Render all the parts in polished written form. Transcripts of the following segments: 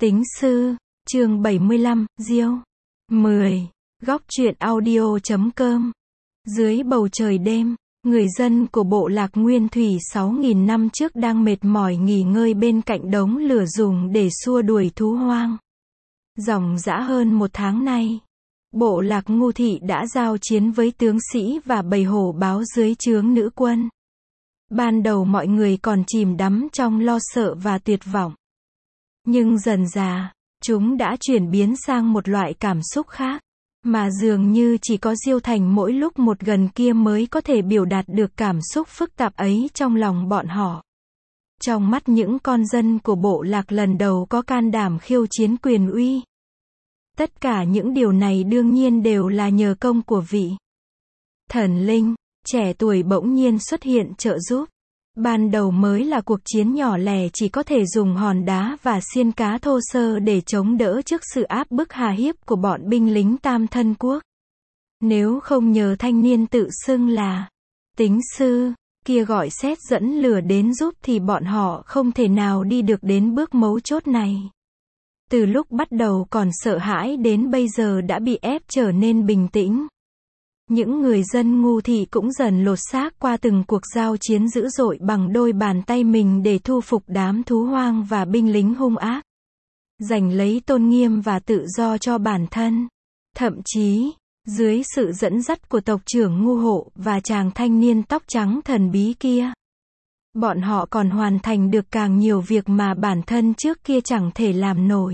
Tính sư, chương 75, Diêu. 10. Góc truyện audio.com. Dưới bầu trời đêm, người dân của bộ lạc Nguyên Thủy 6.000 năm trước đang mệt mỏi nghỉ ngơi bên cạnh đống lửa dùng để xua đuổi thú hoang. Dòng dã hơn một tháng nay, bộ lạc Ngu Thị đã giao chiến với tướng sĩ và bầy hổ báo dưới trướng nữ quân. Ban đầu mọi người còn chìm đắm trong lo sợ và tuyệt vọng. Nhưng dần dà, chúng đã chuyển biến sang một loại cảm xúc khác, mà dường như chỉ có Diêu Thành mỗi lúc một gần kia mới có thể biểu đạt được cảm xúc phức tạp ấy trong lòng bọn họ. Trong mắt những con dân của bộ lạc lần đầu có can đảm khiêu chiến quyền uy. Tất cả những điều này đương nhiên đều là nhờ công của vị thần linh trẻ tuổi bỗng nhiên xuất hiện trợ giúp. Ban đầu mới là cuộc chiến nhỏ lẻ chỉ có thể dùng hòn đá và xiên cá thô sơ để chống đỡ trước sự áp bức hà hiếp của bọn binh lính Tam Thân Quốc. Nếu không nhờ thanh niên tự xưng là tính sư kia gọi sét dẫn lửa đến giúp thì bọn họ không thể nào đi được đến bước mấu chốt này. Từ lúc bắt đầu còn sợ hãi đến bây giờ đã bị ép trở nên bình tĩnh. Những người dân Ngu Thị cũng dần lột xác qua từng cuộc giao chiến dữ dội bằng đôi bàn tay mình để thu phục đám thú hoang và binh lính hung ác. Giành lấy tôn nghiêm và tự do cho bản thân. Thậm chí, dưới sự dẫn dắt của tộc trưởng Ngu Hộ và chàng thanh niên tóc trắng thần bí kia, bọn họ còn hoàn thành được càng nhiều việc mà bản thân trước kia chẳng thể làm nổi.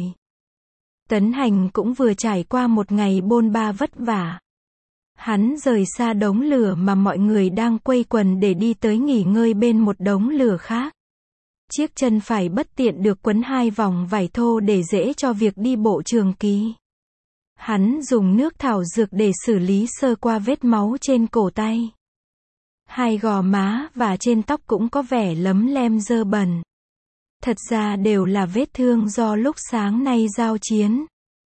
Tấn Hành cũng vừa trải qua một ngày bôn ba vất vả. Hắn rời xa đống lửa mà mọi người đang quây quần để đi tới nghỉ ngơi bên một đống lửa khác. Chiếc chân phải bất tiện được quấn 2 vòng vải thô để dễ cho việc đi bộ trường kỳ. Hắn dùng nước thảo dược để xử lý sơ qua vết máu trên cổ tay. 2 gò má và trên tóc cũng có vẻ lấm lem dơ bẩn. Thật ra đều là vết thương do lúc sáng nay giao chiến.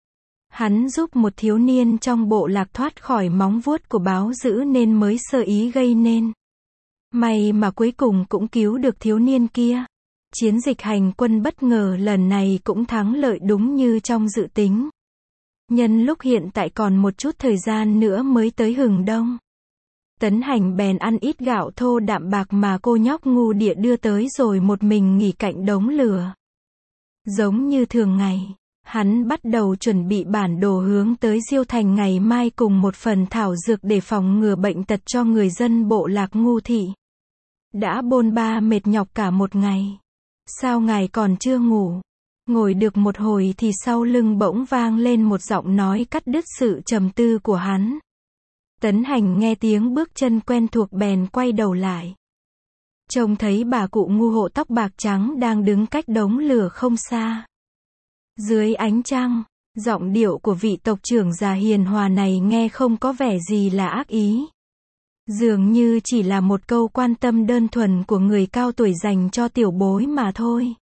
Hắn giúp một thiếu niên trong bộ lạc thoát khỏi móng vuốt của báo dữ nên mới sơ ý gây nên. May mà cuối cùng cũng cứu được thiếu niên kia. Chiến dịch hành quân bất ngờ lần này cũng thắng lợi đúng như trong dự tính. Nhân lúc hiện tại còn một chút thời gian nữa mới tới hừng đông, Tấn Hành bèn ăn ít gạo thô đạm bạc mà cô nhóc Ngu Địa đưa tới rồi một mình nghỉ cạnh đống lửa. Giống như thường ngày, hắn bắt đầu chuẩn bị bản đồ hướng tới Diêu Thành ngày mai cùng một phần thảo dược để phòng ngừa bệnh tật cho người dân bộ lạc Ngu Thị. Đã bôn ba mệt nhọc cả một ngày. Sao ngài còn chưa ngủ? Ngồi được một hồi thì sau lưng bỗng vang lên một giọng nói cắt đứt sự trầm tư của hắn. Tấn Hành nghe tiếng bước chân quen thuộc bèn quay đầu lại. Trông thấy bà cụ Ngu Hộ tóc bạc trắng đang đứng cách đống lửa không xa. Dưới ánh trăng, giọng điệu của vị tộc trưởng già hiền hòa này nghe không có vẻ gì là ác ý. Dường như chỉ là một câu quan tâm đơn thuần của người cao tuổi dành cho tiểu bối mà thôi.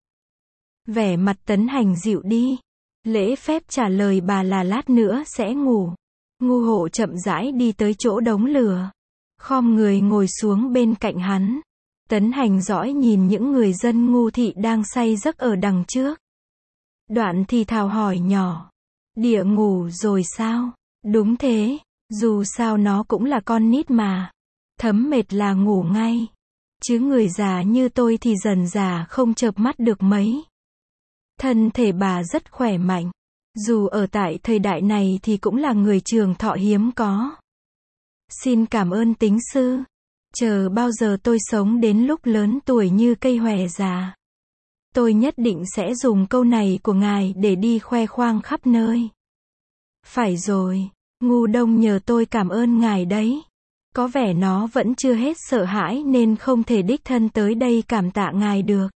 Vẻ mặt Tấn Hành dịu đi. Lễ phép trả lời bà là lát nữa sẽ ngủ. Ngu Hộ chậm rãi đi tới chỗ đống lửa. Khom người ngồi xuống bên cạnh hắn. Tấn Hành dõi nhìn những người dân Ngu Thị đang say giấc ở đằng trước. Đoạn thì thào hỏi nhỏ. Địa ngủ rồi sao? Đúng thế, dù sao nó cũng là con nít mà. Thấm mệt là ngủ ngay. Chứ người già như tôi thì dần già không chợp mắt được mấy. Thân thể bà rất khỏe mạnh. Dù ở tại thời đại này thì cũng là người trường thọ hiếm có. Xin cảm ơn tính sư. Chờ bao giờ tôi sống đến lúc lớn tuổi như cây hòe già, tôi nhất định sẽ dùng câu này của ngài để đi khoe khoang khắp nơi. Phải rồi, Ngu Đông nhờ tôi cảm ơn ngài đấy. Có vẻ nó vẫn chưa hết sợ hãi nên không thể đích thân tới đây cảm tạ ngài được.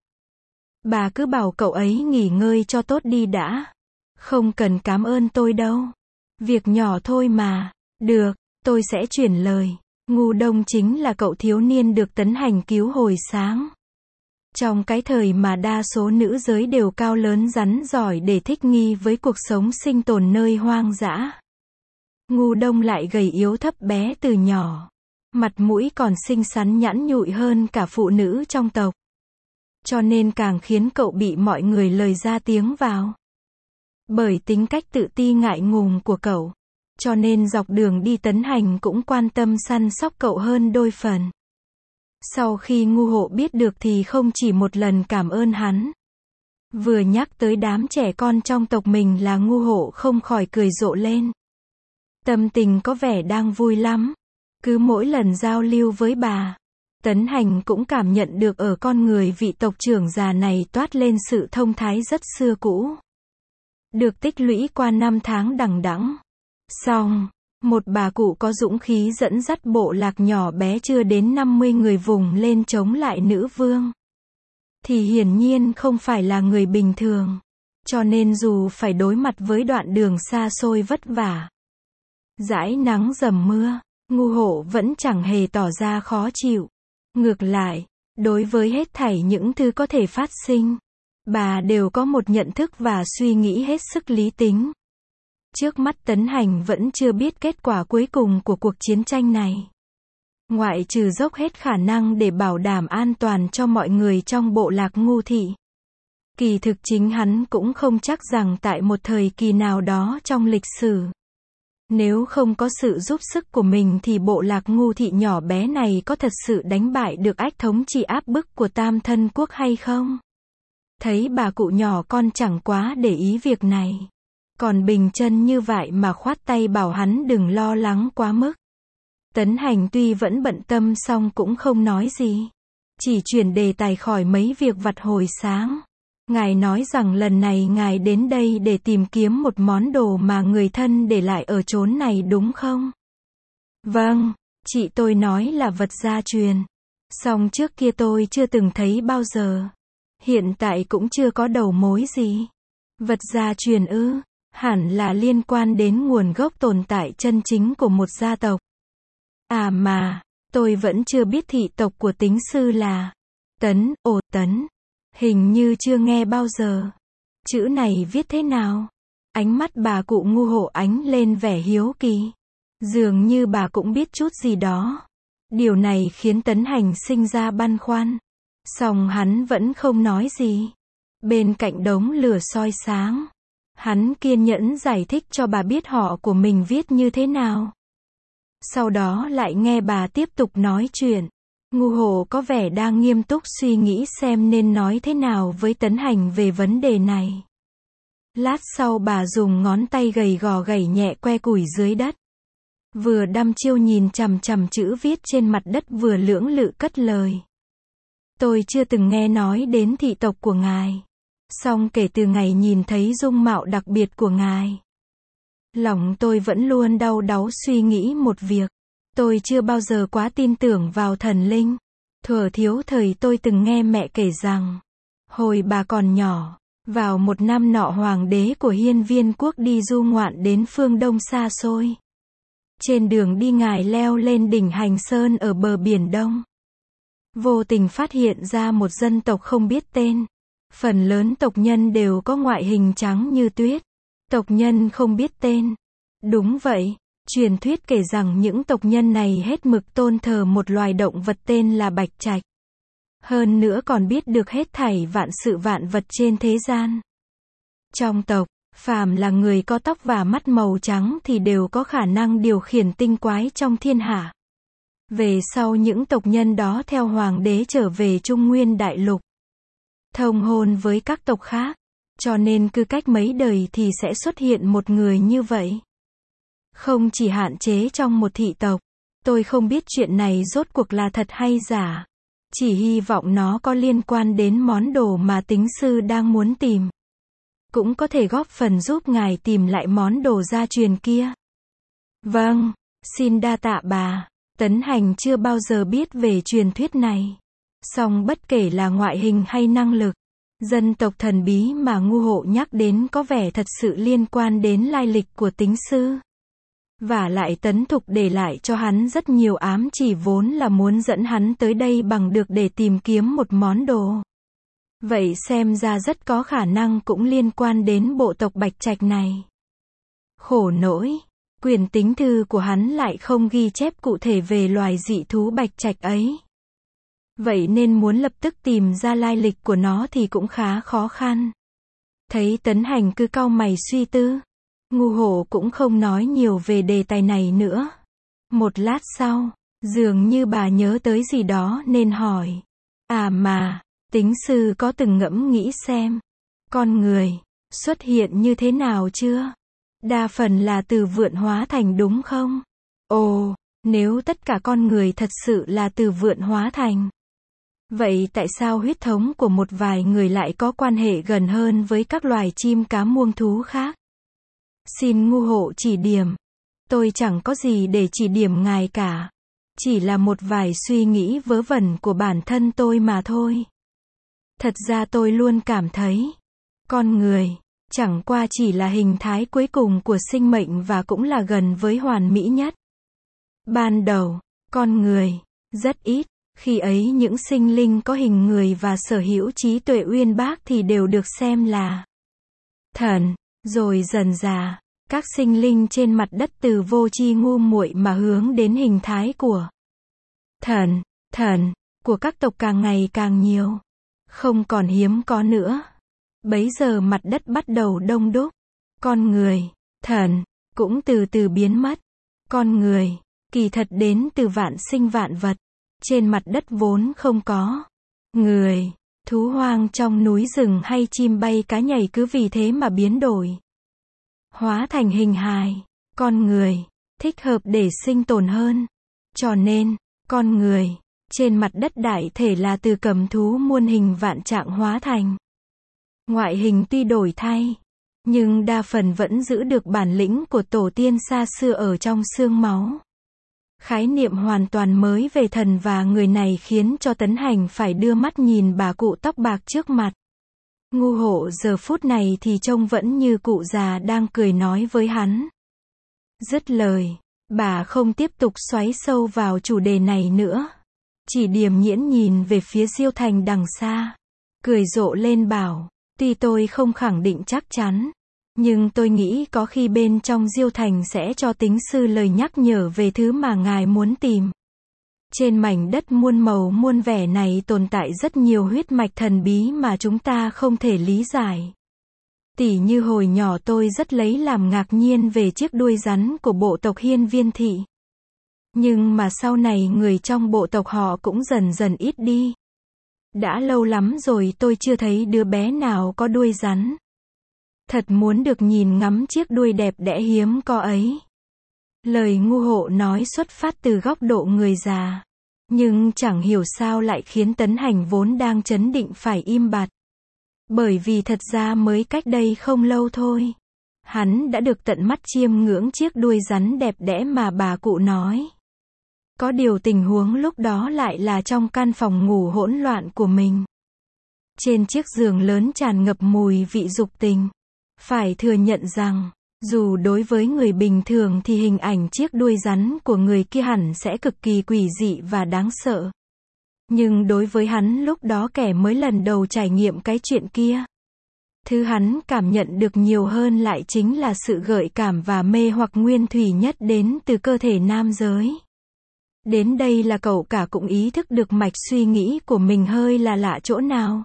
Bà cứ bảo cậu ấy nghỉ ngơi cho tốt đi đã. Không cần cảm ơn tôi đâu. Việc nhỏ thôi mà. Được, tôi sẽ chuyển lời. Ngu Đông chính là cậu thiếu niên được Tấn Hành cứu hồi sáng. Trong cái thời mà đa số nữ giới đều cao lớn rắn giỏi để thích nghi với cuộc sống sinh tồn nơi hoang dã, Ngu Đông lại gầy yếu thấp bé từ nhỏ. Mặt mũi còn xinh xắn nhẵn nhụi hơn cả phụ nữ trong tộc. Cho nên càng khiến cậu bị mọi người lời ra tiếng vào. Bởi tính cách tự ti ngại ngùng của cậu, cho nên dọc đường đi Tấn Hành cũng quan tâm săn sóc cậu hơn đôi phần. Sau khi Ngu Hộ biết được thì không chỉ một lần cảm ơn hắn. Vừa nhắc tới đám trẻ con trong tộc mình là Ngu Hộ không khỏi cười rộ lên. Tâm tình có vẻ đang vui lắm. Cứ mỗi lần giao lưu với bà, Tấn Hành cũng cảm nhận được ở con người vị tộc trưởng già này toát lên sự thông thái rất xưa cũ. Được tích lũy qua năm tháng đằng đẵng. Xong, một bà cụ có dũng khí dẫn dắt bộ lạc nhỏ bé chưa đến 50 người vùng lên chống lại nữ vương. Thì hiển nhiên không phải là người bình thường. Cho nên dù phải đối mặt với đoạn đường xa xôi vất vả, dãi nắng dầm mưa, Ngu Hộ vẫn chẳng hề tỏ ra khó chịu. Ngược lại, đối với hết thảy những thứ có thể phát sinh, bà đều có một nhận thức và suy nghĩ hết sức lý tính. Trước mắt Tấn Hành vẫn chưa biết kết quả cuối cùng của cuộc chiến tranh này. Ngoại trừ dốc hết khả năng để bảo đảm an toàn cho mọi người trong bộ lạc Ngu thị. Kỳ thực chính hắn cũng không chắc rằng tại một thời kỳ nào đó trong lịch sử, nếu không có sự giúp sức của mình thì bộ lạc Ngu thị nhỏ bé này có thật sự đánh bại được ách thống trị áp bức của Tam Thân Quốc hay không? Thấy bà cụ nhỏ con chẳng quá để ý việc này. Còn bình chân như vậy mà khoát tay bảo hắn đừng lo lắng quá mức. Tấn Hành tuy vẫn bận tâm song cũng không nói gì. Chỉ chuyển đề tài khỏi mấy việc vặt hồi sáng. Ngài nói rằng lần này ngài đến đây để tìm kiếm một món đồ mà người thân để lại ở chốn này đúng không? Vâng, chị tôi nói là vật gia truyền. Song trước kia tôi chưa từng thấy bao giờ. Hiện tại cũng chưa có đầu mối gì. Vật gia truyền ư? Hẳn là liên quan đến nguồn gốc tồn tại chân chính của một gia tộc. À mà, tôi vẫn chưa biết thị tộc của tính sư là Tấn, Tấn. Hình như chưa nghe bao giờ. Chữ này viết thế nào? Ánh mắt bà cụ Ngu Hộ ánh lên vẻ hiếu kỳ. Dường như bà cũng biết chút gì đó. Điều này khiến Tấn Hành sinh ra băn khoăn. Song hắn vẫn không nói gì. Bên cạnh đống lửa soi sáng, hắn kiên nhẫn giải thích cho bà biết họ của mình viết như thế nào. Sau đó lại nghe bà tiếp tục nói chuyện. Ngu Hộ có vẻ đang nghiêm túc suy nghĩ xem nên nói thế nào với Tấn Hành về vấn đề này. Lát sau bà dùng ngón tay gầy gò gảy nhẹ que củi dưới đất. Vừa đăm chiêu nhìn chằm chằm chữ viết trên mặt đất vừa lưỡng lự cất lời. Tôi chưa từng nghe nói đến thị tộc của ngài. Song kể từ ngày nhìn thấy dung mạo đặc biệt của ngài, lòng tôi vẫn luôn đau đáu suy nghĩ một việc. Tôi chưa bao giờ quá tin tưởng vào thần linh. Thuở thiếu thời tôi từng nghe mẹ kể rằng, hồi bà còn nhỏ, vào một năm nọ hoàng đế của Hiên Viên quốc đi du ngoạn đến phương Đông xa xôi. Trên đường đi ngài leo lên đỉnh Hành Sơn ở bờ biển Đông. Vô tình phát hiện ra một dân tộc không biết tên. Phần lớn tộc nhân đều có ngoại hình trắng như tuyết. Tộc nhân không biết tên. Đúng vậy, truyền thuyết kể rằng những tộc nhân này hết mực tôn thờ một loài động vật tên là bạch trạch. Hơn nữa còn biết được hết thảy vạn sự vạn vật trên thế gian. Trong tộc, phàm là người có tóc và mắt màu trắng thì đều có khả năng điều khiển tinh quái trong thiên hạ. Về sau những tộc nhân đó theo hoàng đế trở về Trung Nguyên Đại Lục, thông hôn với các tộc khác, cho nên cứ cách mấy đời thì sẽ xuất hiện một người như vậy. Không chỉ hạn chế trong một thị tộc, tôi không biết chuyện này rốt cuộc là thật hay giả. Chỉ hy vọng nó có liên quan đến món đồ mà tính sư đang muốn tìm. Cũng có thể góp phần giúp ngài tìm lại món đồ gia truyền kia. Vâng, xin đa tạ bà. Tấn Hành chưa bao giờ biết về truyền thuyết này. Song bất kể là ngoại hình hay năng lực, dân tộc thần bí mà Ngu Hộ nhắc đến có vẻ thật sự liên quan đến lai lịch của tính sư. Và lại Tấn Thục để lại cho hắn rất nhiều ám chỉ vốn là muốn dẫn hắn tới đây bằng được để tìm kiếm một món đồ. Vậy xem ra rất có khả năng cũng liên quan đến bộ tộc Bạch Trạch này. Khổ nỗi, quyển tính thư của hắn lại không ghi chép cụ thể về loài dị thú Bạch Trạch ấy. Vậy nên muốn lập tức tìm ra lai lịch của nó thì cũng khá khó khăn. Thấy Tấn Hành cứ cau mày suy tư, Ngu Hổ cũng không nói nhiều về đề tài này nữa. Một lát sau, dường như bà nhớ tới gì đó nên hỏi. À mà, tính sư có từng ngẫm nghĩ xem, con người xuất hiện như thế nào chưa? Đa phần là từ vượn hóa thành đúng không? Ồ, nếu tất cả con người thật sự là từ vượn hóa thành, vậy tại sao huyết thống của một vài người lại có quan hệ gần hơn với các loài chim cá muông thú khác? Xin Ngu Hộ chỉ điểm. Tôi chẳng có gì để chỉ điểm ngài cả. Chỉ là một vài suy nghĩ vớ vẩn của bản thân tôi mà thôi. Thật ra tôi luôn cảm thấy, con người chẳng qua chỉ là hình thái cuối cùng của sinh mệnh và cũng là gần với hoàn mỹ nhất. Ban đầu, con người rất ít, khi ấy những sinh linh có hình người và sở hữu trí tuệ uyên bác thì đều được xem là thần, rồi dần dà, các sinh linh trên mặt đất từ vô tri ngu muội mà hướng đến hình thái của thần của các tộc càng ngày càng nhiều, không còn hiếm có nữa. Bấy giờ mặt đất bắt đầu đông đúc, con người, thần cũng từ từ biến mất. Con người kỳ thật đến từ vạn sinh vạn vật, trên mặt đất vốn không có người, thú hoang trong núi rừng hay chim bay cá nhảy cứ vì thế mà biến đổi, hóa thành hình hài, con người thích hợp để sinh tồn hơn. Cho nên, con người trên mặt đất đại thể là từ cầm thú muôn hình vạn trạng hóa thành. Ngoại hình tuy đổi thay, nhưng đa phần vẫn giữ được bản lĩnh của tổ tiên xa xưa ở trong xương máu. Khái niệm hoàn toàn mới về thần và người này khiến cho Tấn Hành phải đưa mắt nhìn bà cụ tóc bạc trước mặt. Ngu Hộ giờ phút này thì trông vẫn như cụ già đang cười nói với hắn. Dứt lời, bà không tiếp tục xoáy sâu vào chủ đề này nữa. Chỉ điềm nhĩn nhìn về phía Diêu Thành đằng xa. Cười rộ lên bảo, tuy tôi không khẳng định chắc chắn, nhưng tôi nghĩ có khi bên trong Diêu Thành sẽ cho tính sư lời nhắc nhở về thứ mà ngài muốn tìm. Trên mảnh đất muôn màu muôn vẻ này tồn tại rất nhiều huyết mạch thần bí mà chúng ta không thể lý giải. Tỉ như hồi nhỏ tôi rất lấy làm ngạc nhiên về chiếc đuôi rắn của bộ tộc Hiên Viên Thị. Nhưng mà sau này người trong bộ tộc họ cũng dần dần ít đi. Đã lâu lắm rồi tôi chưa thấy đứa bé nào có đuôi rắn. Thật muốn được nhìn ngắm chiếc đuôi đẹp đẽ hiếm có ấy. Lời Ngu Hộ nói xuất phát từ góc độ người già. Nhưng chẳng hiểu sao lại khiến Tấn Hành vốn đang trấn định phải im bặt. Bởi vì thật ra mới cách đây không lâu thôi, hắn đã được tận mắt chiêm ngưỡng chiếc đuôi rắn đẹp đẽ mà bà cụ nói. Có điều tình huống lúc đó lại là trong căn phòng ngủ hỗn loạn của mình. Trên chiếc giường lớn tràn ngập mùi vị dục tình. Phải thừa nhận rằng, dù đối với người bình thường thì hình ảnh chiếc đuôi rắn của người kia hẳn sẽ cực kỳ quỷ dị và đáng sợ. Nhưng đối với hắn lúc đó kẻ mới lần đầu trải nghiệm cái chuyện kia, thứ hắn cảm nhận được nhiều hơn lại chính là sự gợi cảm và mê hoặc nguyên thủy nhất đến từ cơ thể nam giới. Đến đây là cậu cả cũng ý thức được mạch suy nghĩ của mình hơi là lạ chỗ nào.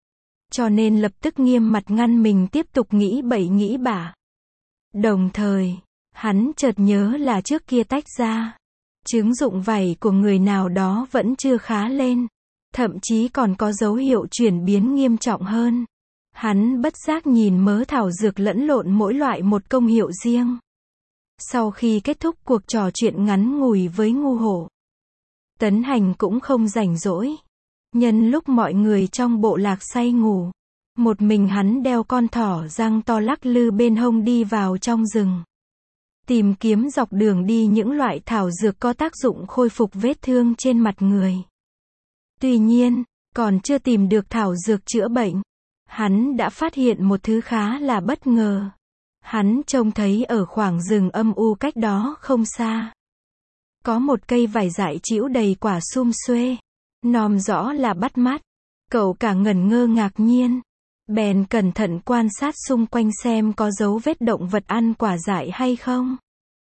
Cho nên lập tức nghiêm mặt ngăn mình tiếp tục nghĩ bậy nghĩ bạ. Đồng thời, hắn chợt nhớ là trước kia tách ra, trứng rụng vảy của người nào đó vẫn chưa khá lên, thậm chí còn có dấu hiệu chuyển biến nghiêm trọng hơn. Hắn bất giác nhìn mớ thảo dược lẫn lộn mỗi loại một công hiệu riêng. Sau khi kết thúc cuộc trò chuyện ngắn ngủi với Ngu Hổ, Tấn Hành cũng không rảnh rỗi. Nhân lúc mọi người trong bộ lạc say ngủ, một mình hắn đeo con thỏ răng to lắc lư bên hông đi vào trong rừng. Tìm kiếm dọc đường đi những loại thảo dược có tác dụng khôi phục vết thương trên mặt người. Tuy nhiên, còn chưa tìm được thảo dược chữa bệnh, hắn đã phát hiện một thứ khá là bất ngờ. Hắn trông thấy ở khoảng rừng âm u cách đó không xa, có một cây vải dại chĩu đầy quả sum xuê, nom rõ là bắt mắt. Cậu cả ngẩn ngơ ngạc nhiên, bèn cẩn thận quan sát xung quanh xem có dấu vết động vật ăn quả dại hay không.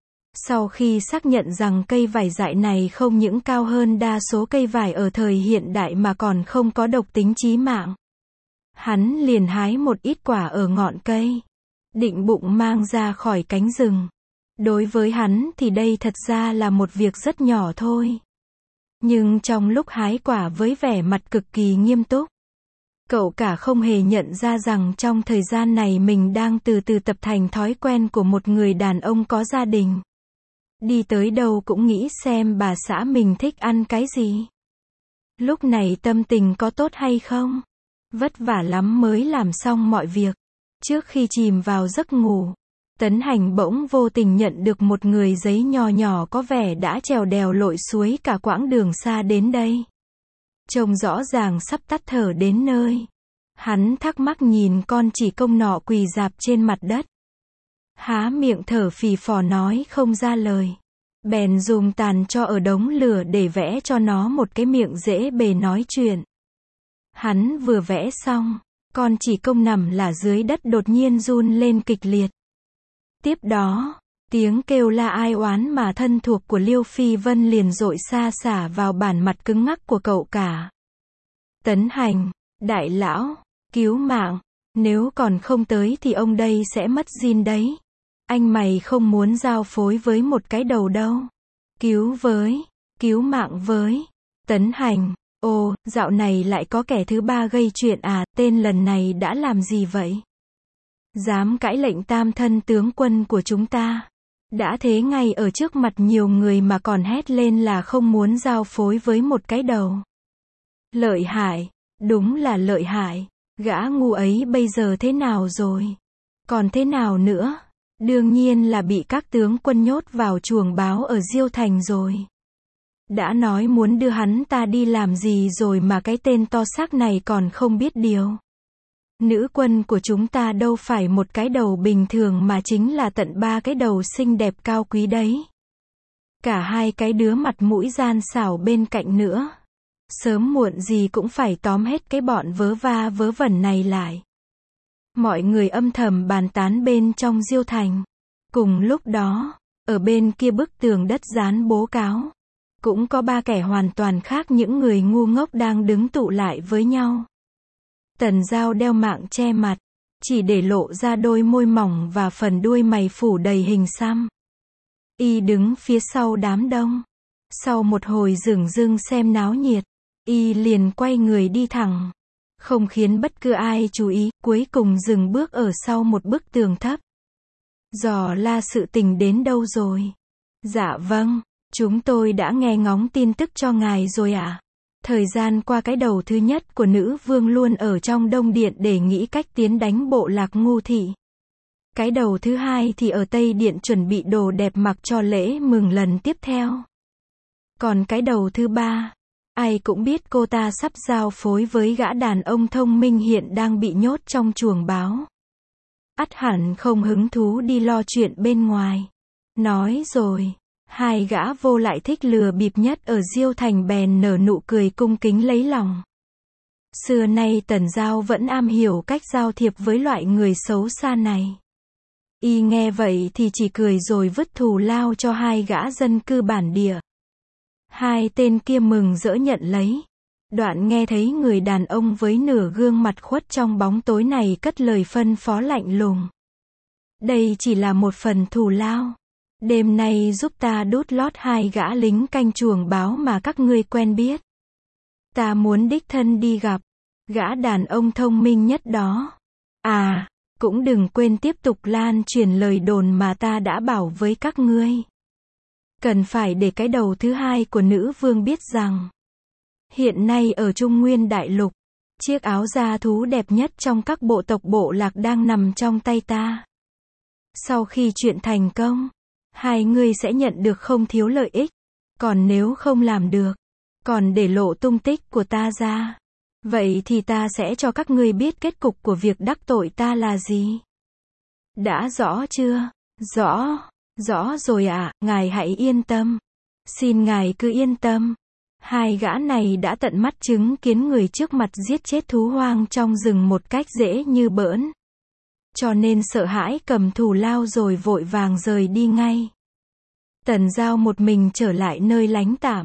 Sau khi xác nhận rằng cây vải dại này không những cao hơn đa số cây vải ở thời hiện đại mà còn không có độc tính chí mạng, Hắn liền hái một ít quả ở ngọn cây, định bụng mang ra khỏi cánh rừng. Đối với hắn thì đây thật ra là một việc rất nhỏ thôi. Nhưng trong lúc hái quả với vẻ mặt cực kỳ nghiêm túc, cậu cả không hề nhận ra rằng trong thời gian này mình đang từ từ tập thành thói quen của một người đàn ông có gia đình. Đi tới đâu cũng nghĩ xem bà xã mình thích ăn cái gì. Lúc này tâm tình có tốt hay không? Vất vả lắm mới làm xong mọi việc. Trước khi chìm vào giấc ngủ, Tấn Hành bỗng vô tình nhận được một người giấy nho nhỏ có vẻ đã trèo đèo lội suối cả quãng đường xa đến đây. Trông rõ ràng sắp tắt thở đến nơi. Hắn thắc mắc nhìn con chỉ công nọ quỳ rạp trên mặt đất. Há miệng thở phì phò nói không ra lời. Bèn dùng tàn tro ở đống lửa để vẽ cho nó một cái miệng dễ bề nói chuyện. Hắn vừa vẽ xong, con chỉ công nằm là dưới đất đột nhiên run lên kịch liệt. Tiếp đó, tiếng kêu la ai oán mà thân thuộc của Liêu Phi Vân liền dội xa xả vào bản mặt cứng ngắc của cậu cả. Tấn Hành, đại lão, cứu mạng, nếu còn không tới thì ông đây sẽ mất zin đấy. Anh mày không muốn giao phối với một cái đầu đâu. Cứu mạng với. Tấn Hành, ồ, dạo này lại có kẻ thứ ba gây chuyện à, tên lần này đã làm gì vậy? Dám cãi lệnh tam thân tướng quân của chúng ta. Đã thế ngay ở trước mặt nhiều người mà còn hét lên là không muốn giao phối với một cái đầu. Lợi hại, đúng là lợi hại. Gã ngu ấy bây giờ thế nào rồi? Còn thế nào nữa? Đương nhiên là bị các tướng quân nhốt vào chuồng báo ở Diêu Thành rồi. Đã nói muốn đưa hắn ta đi làm gì rồi mà cái tên to xác này còn không biết điều. Nữ quân của chúng ta đâu phải một cái đầu bình thường mà chính là tận 3 cái đầu xinh đẹp cao quý đấy. Cả hai cái đứa mặt mũi gian xảo bên cạnh nữa. Sớm muộn gì cũng phải tóm hết cái bọn vớ va vớ vẩn này lại. Mọi người âm thầm bàn tán bên trong Diêu Thành. Cùng lúc đó, ở bên kia bức tường đất dán bố cáo, cũng có 3 kẻ hoàn toàn khác những người ngu ngốc đang đứng tụ lại với nhau. Tần Giao đeo mạng che mặt, chỉ để lộ ra đôi môi mỏng và phần đuôi mày phủ đầy hình xăm. Y đứng phía sau đám đông. Sau một hồi dửng dưng xem náo nhiệt, Y liền quay người đi thẳng. Không khiến bất cứ ai chú ý, cuối cùng dừng bước ở sau một bức tường thấp. Dò la sự tình đến đâu rồi? Dạ vâng, chúng tôi đã nghe ngóng tin tức cho ngài rồi ạ. Thời gian qua cái đầu thứ nhất của nữ vương luôn ở trong Đông Điện để nghĩ cách tiến đánh bộ lạc Ngu Thị. Cái đầu thứ hai thì ở Tây Điện chuẩn bị đồ đẹp mặc cho lễ mừng lần tiếp theo. Còn cái đầu thứ ba, ai cũng biết cô ta sắp giao phối với gã đàn ông thông minh hiện đang bị nhốt trong chuồng báo. Ắt hẳn không hứng thú đi lo chuyện bên ngoài. Nói rồi, hai gã vô lại thích lừa bịp nhất ở Diêu Thành bèn nở nụ cười cung kính lấy lòng. Xưa nay Tần Giao vẫn am hiểu cách giao thiệp với loại người xấu xa này. Y nghe vậy thì chỉ cười rồi vứt thù lao cho hai gã dân cư bản địa. Hai tên kia mừng rỡ nhận lấy. Đoạn nghe thấy người đàn ông với nửa gương mặt khuất trong bóng tối này cất lời phân phó lạnh lùng. Đây chỉ là một phần thù lao. Đêm nay giúp ta đút lót hai gã lính canh chuồng báo mà các ngươi quen biết. Ta muốn đích thân đi gặp gã đàn ông thông minh nhất đó. À, cũng đừng quên tiếp tục lan truyền lời đồn mà ta đã bảo với các ngươi. Cần phải để cái đầu thứ hai của nữ vương biết rằng, hiện nay ở Trung Nguyên Đại Lục, chiếc áo da thú đẹp nhất trong các bộ tộc bộ lạc đang nằm trong tay ta. Sau khi chuyện thành công, hai ngươi sẽ nhận được không thiếu lợi ích. Còn nếu không làm được, còn để lộ tung tích của ta ra, vậy thì ta sẽ cho các ngươi biết kết cục của việc đắc tội ta là gì. Đã rõ chưa? Rõ rồi ạ, ngài hãy yên tâm. Xin ngài cứ yên tâm. Hai gã này đã tận mắt chứng kiến người trước mặt giết chết thú hoang trong rừng một cách dễ như bỡn. Cho nên sợ hãi cầm thù lao rồi vội vàng rời đi ngay. Tần Giao một mình trở lại nơi lánh tạm.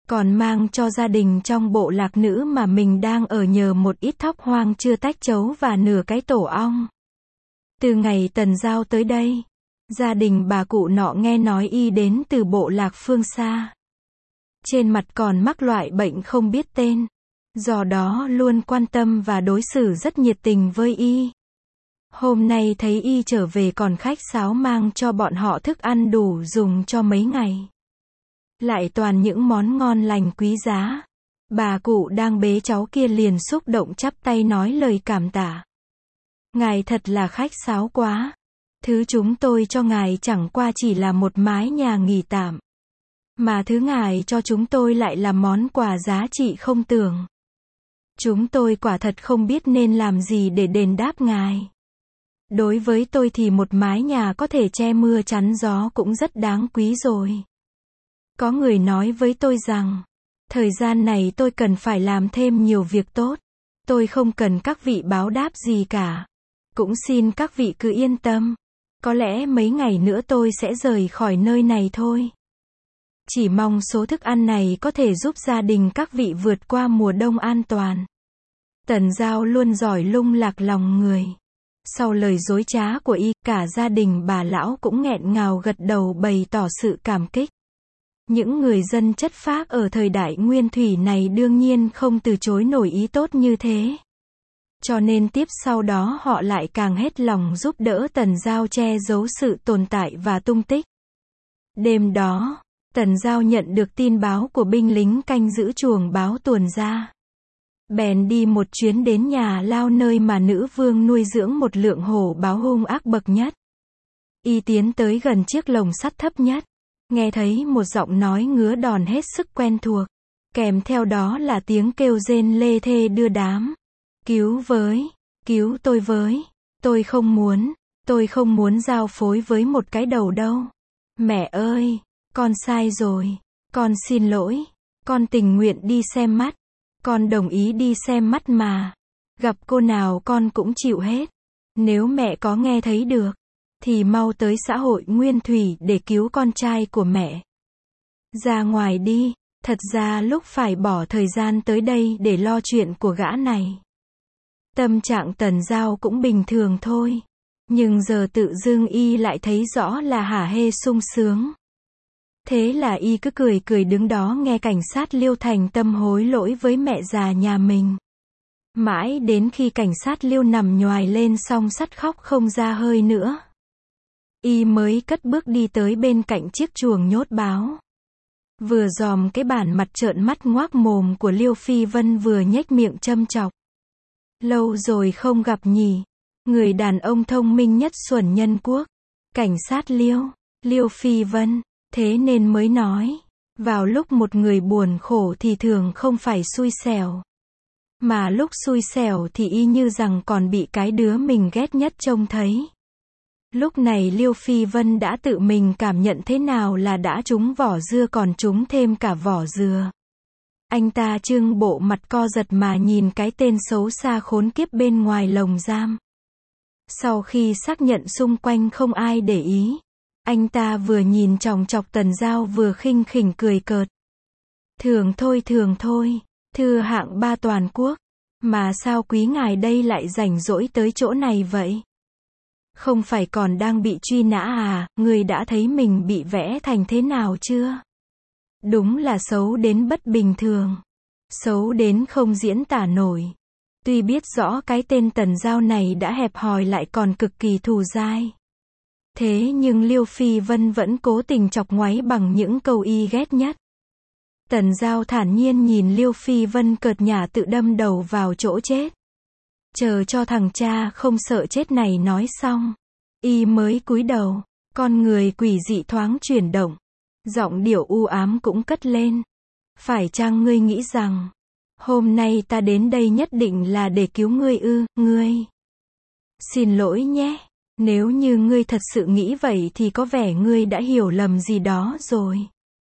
còn mang cho gia đình trong bộ lạc nữ mà mình đang ở nhờ một ít thóc hoang chưa tách chấu và nửa cái tổ ong. Từ ngày Tần Giao tới đây, gia đình bà cụ nọ nghe nói y đến từ bộ lạc phương xa. Trên mặt còn mắc loại bệnh không biết tên, do đó luôn quan tâm và đối xử rất nhiệt tình với y. Hôm nay thấy y trở về còn khách sáo mang cho bọn họ thức ăn đủ dùng cho mấy ngày. Lại toàn những món ngon lành quý giá. Bà cụ đang bế cháu kia liền xúc động chắp tay nói lời cảm tạ. Ngài thật là khách sáo quá. Thứ chúng tôi cho ngài chẳng qua chỉ là một mái nhà nghỉ tạm. Mà thứ ngài cho chúng tôi lại là món quà giá trị không tưởng. Chúng tôi quả thật không biết nên làm gì để đền đáp ngài. Đối với tôi thì một mái nhà có thể che mưa chắn gió cũng rất đáng quý rồi. Có người nói với tôi rằng, thời gian này tôi cần phải làm thêm nhiều việc tốt. Tôi không cần các vị báo đáp gì cả. Cũng xin các vị cứ yên tâm. Có lẽ mấy ngày nữa tôi sẽ rời khỏi nơi này thôi. Chỉ mong số thức ăn này có thể giúp gia đình các vị vượt qua mùa đông an toàn. Tần Giao luôn giỏi lung lạc lòng người. Sau lời dối trá của y, cả gia đình bà lão cũng nghẹn ngào gật đầu bày tỏ sự cảm kích. Những người dân chất phác ở thời đại nguyên thủy này đương nhiên không từ chối nổi ý tốt như thế. Cho nên tiếp sau đó họ lại càng hết lòng giúp đỡ Tần Giao che giấu sự tồn tại và tung tích. Đêm đó, Tần Giao nhận được tin báo của binh lính canh giữ chuồng báo tuần ra. Bèn đi một chuyến đến nhà lao nơi mà nữ vương nuôi dưỡng một lượng hổ báo hung ác bậc nhất. Y tiến tới gần chiếc lồng sắt thấp nhất. Nghe thấy một giọng nói ngứa đòn hết sức quen thuộc. Kèm theo đó là tiếng kêu rên lê thê đưa đám. Cứu với, cứu tôi với, tôi không muốn giao phối với một cái đầu đâu. Mẹ ơi, con sai rồi, con xin lỗi, con tình nguyện đi xem mắt, con đồng ý đi xem mắt mà. Gặp cô nào con cũng chịu hết. Nếu mẹ có nghe thấy được, thì mau tới xã hội Nguyên Thủy để cứu con trai của mẹ. Ra ngoài đi, thật ra lúc phải bỏ thời gian tới đây để lo chuyện của gã này. Tâm trạng Tần Giao cũng bình thường thôi. Nhưng giờ tự dưng y lại thấy rõ là hả hê sung sướng. Thế là y cứ cười cười đứng đó nghe cảnh sát Liêu thành tâm hối lỗi với mẹ già nhà mình. Mãi đến khi cảnh sát Liêu nằm nhoài lên song sắt khóc không ra hơi nữa. Y mới cất bước đi tới bên cạnh chiếc chuồng nhốt báo. Vừa dòm cái bản mặt trợn mắt ngoác mồm của Liêu Phi Vân vừa nhếch miệng châm chọc. Lâu rồi không gặp nhỉ. Người đàn ông thông minh nhất xuẩn nhân quốc. Cảnh sát Liêu Phi Vân. Thế nên mới nói. Vào lúc một người buồn khổ thì thường không phải xui xẻo. Mà lúc xui xẻo thì y như rằng còn bị cái đứa mình ghét nhất trông thấy. Lúc này Liêu Phi Vân đã tự mình cảm nhận thế nào là đã trúng vỏ dưa còn trúng thêm cả vỏ dừa. Anh ta trưng bộ mặt co giật mà nhìn cái tên xấu xa khốn kiếp bên ngoài lồng giam. Sau khi xác nhận xung quanh không ai để ý, anh ta vừa nhìn chòng chọc Tần Giao vừa khinh khỉnh cười cợt. Thường thôi, thưa hạng ba toàn quốc, mà sao quý ngài đây lại rảnh rỗi tới chỗ này vậy? Không phải còn đang bị truy nã à, người đã thấy mình bị vẽ thành thế nào chưa? Đúng là xấu đến bất bình thường. Xấu đến không diễn tả nổi. Tuy biết rõ cái tên Tần Giao này đã hẹp hòi lại còn cực kỳ thù dai. Thế nhưng Liêu Phi Vân vẫn cố tình chọc ngoáy bằng những câu y ghét nhất. Tần Giao thản nhiên nhìn Liêu Phi Vân cợt nhả tự đâm đầu vào chỗ chết. Chờ cho thằng cha không sợ chết này nói xong. Y mới cúi đầu. Con người quỷ dị thoáng chuyển động. Giọng điệu u ám cũng cất lên. Phải chăng ngươi nghĩ rằng, hôm nay ta đến đây nhất định là để cứu ngươi ư, ngươi? Xin lỗi nhé, nếu như ngươi thật sự nghĩ vậy thì có vẻ ngươi đã hiểu lầm gì đó rồi.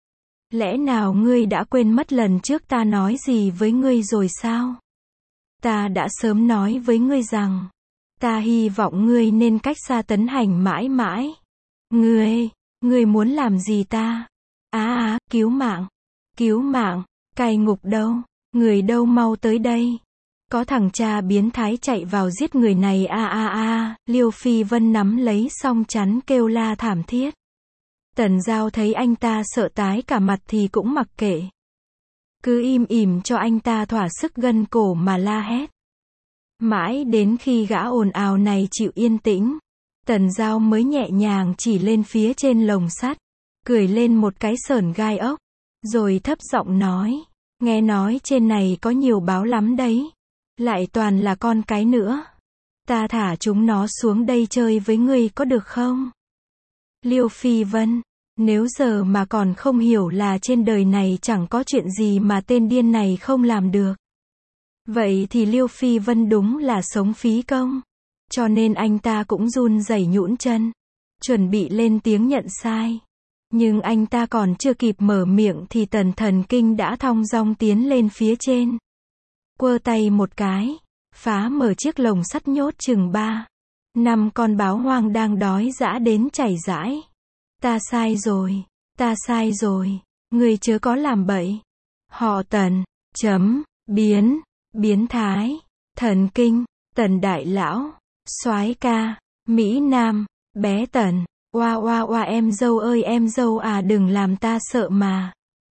Lẽ nào ngươi đã quên mất lần trước ta nói gì với ngươi rồi sao? Ta đã sớm nói với ngươi rằng, ta hy vọng ngươi nên cách xa Tấn Hành mãi mãi. Ngươi muốn làm gì ta? Cứu mạng. Cứu mạng, cai ngục đâu? Người đâu mau tới đây. Có thằng cha biến thái chạy vào giết người này a a a, Liêu Phi Vân nắm lấy song chắn kêu la thảm thiết. Tần Giao thấy anh ta sợ tái cả mặt thì cũng mặc kệ. Cứ im ỉm cho anh ta thỏa sức gân cổ mà la hét. Mãi đến khi gã ồn ào này chịu yên tĩnh, Tần Giao mới nhẹ nhàng chỉ lên phía trên lồng sắt, cười lên một cái sởn gai ốc, rồi thấp giọng nói, nghe nói trên này có nhiều báo lắm đấy, lại toàn là con cái nữa. Ta thả chúng nó xuống đây chơi với ngươi có được không? Liêu Phi Vân, nếu giờ mà còn không hiểu là trên đời này chẳng có chuyện gì mà tên điên này không làm được. Vậy thì Liêu Phi Vân đúng là sống phí công. Cho nên anh ta cũng run rẩy nhũn chân, chuẩn bị lên tiếng nhận sai. Nhưng anh ta còn chưa kịp mở miệng thì Tần Thần Kinh đã thong dong tiến lên phía trên. Quơ tay một cái, phá mở chiếc lồng sắt nhốt chừng 3-5 con báo hoang đang đói dã đến chảy rãi. Ta sai rồi, ngươi chớ có làm bậy. Họ Tần, biến thái, thần kinh, Tần đại lão, soái ca, Mỹ Nam, bé Tần, oa oa oa em dâu ơi em dâu à đừng làm ta sợ mà.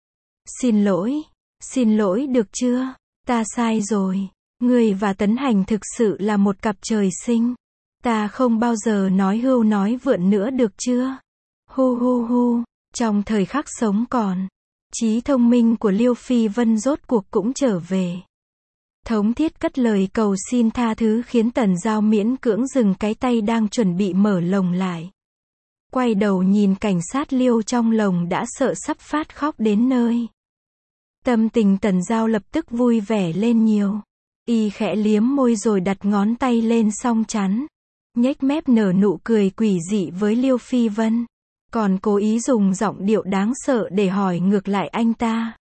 Xin lỗi được chưa? Ta sai rồi. Ngươi và Tấn Hành thực sự là một cặp trời sinh. Ta không bao giờ nói hưu nói vượn nữa được chưa? Hu hu hu, trong thời khắc sống còn, trí thông minh của Liêu Phi Vân rốt cuộc cũng trở về. Thống thiết cất lời cầu xin tha thứ khiến Tần Giao miễn cưỡng dừng cái tay đang chuẩn bị mở lồng lại. Quay đầu nhìn cảnh sát Liêu trong lồng đã sợ sắp phát khóc đến nơi. Tâm tình Tần Giao lập tức vui vẻ lên nhiều. Y khẽ liếm môi rồi đặt ngón tay lên song chắn, nhếch mép nở nụ cười quỷ dị với Liêu Phi Vân. Còn cố ý dùng giọng điệu đáng sợ để hỏi ngược lại anh ta.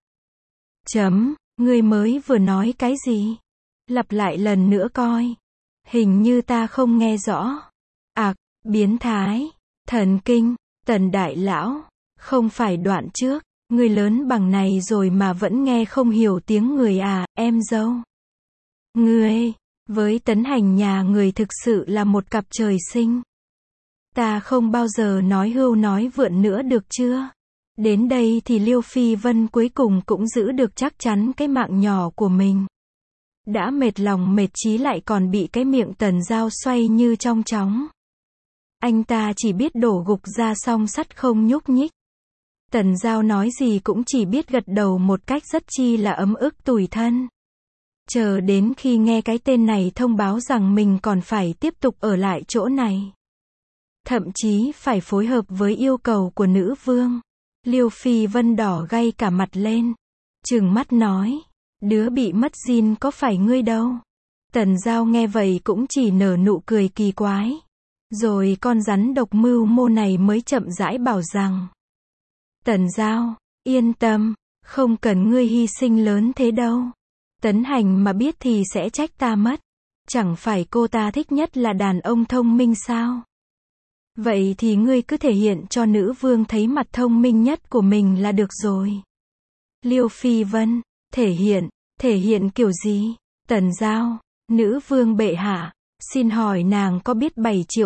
Ngươi mới vừa nói cái gì? Lặp lại lần nữa coi. Hình như ta không nghe rõ. Biến thái, thần kinh, Tần đại lão, không phải đoạn trước, ngươi lớn bằng này rồi mà vẫn nghe không hiểu tiếng người à, em dâu. Ngươi, với Tấn Hành nhà người thực sự là một cặp trời sinh. Ta không bao giờ nói hưu nói vượn nữa được chưa? Đến đây thì Liêu Phi Vân cuối cùng cũng giữ được chắc chắn cái mạng nhỏ của mình. Đã mệt lòng mệt trí lại còn bị cái miệng Tần Giao xoay như trong chóng. Anh ta chỉ biết đổ gục ra song sắt không nhúc nhích. Tần Giao nói gì cũng chỉ biết gật đầu một cách rất chi là ấm ức tủi thân. Chờ đến khi nghe cái tên này thông báo rằng mình còn phải tiếp tục ở lại chỗ này. Thậm chí phải phối hợp với yêu cầu của nữ vương. Liêu Phi Vân đỏ gay cả mặt lên. Trừng mắt nói. Đứa bị mất zin có phải ngươi đâu. Tần Giao nghe vậy cũng chỉ nở nụ cười kỳ quái. Rồi con rắn độc mưu mô này mới chậm rãi bảo rằng. Tần Giao, yên tâm, không cần ngươi hy sinh lớn thế đâu. Tấn Hành mà biết thì sẽ trách ta mất. Chẳng phải cô ta thích nhất là đàn ông thông minh sao? Vậy thì ngươi cứ thể hiện cho nữ vương thấy mặt thông minh nhất của mình là được rồi. Liêu Phi Vân, thể hiện kiểu gì? Tần Giao, nữ vương bệ hạ, xin hỏi nàng có biết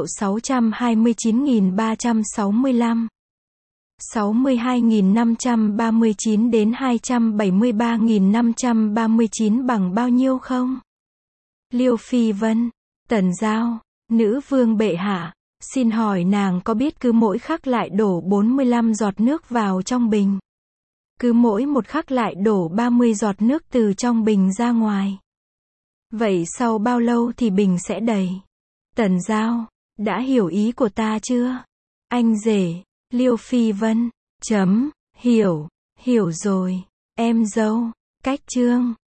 7.629.365 62.539 đến 273.539 bằng bao nhiêu không? Liêu Phi Vân, Tần Giao, nữ vương bệ hạ, xin hỏi nàng có biết cứ mỗi khắc lại đổ 45 giọt nước vào trong bình. Cứ mỗi một khắc lại đổ 30 giọt nước từ trong bình ra ngoài. Vậy sau bao lâu thì bình sẽ đầy? Tần Giao, đã hiểu ý của ta chưa? Anh rể, Liêu Phi Vân, hiểu rồi, em dâu, cách chương.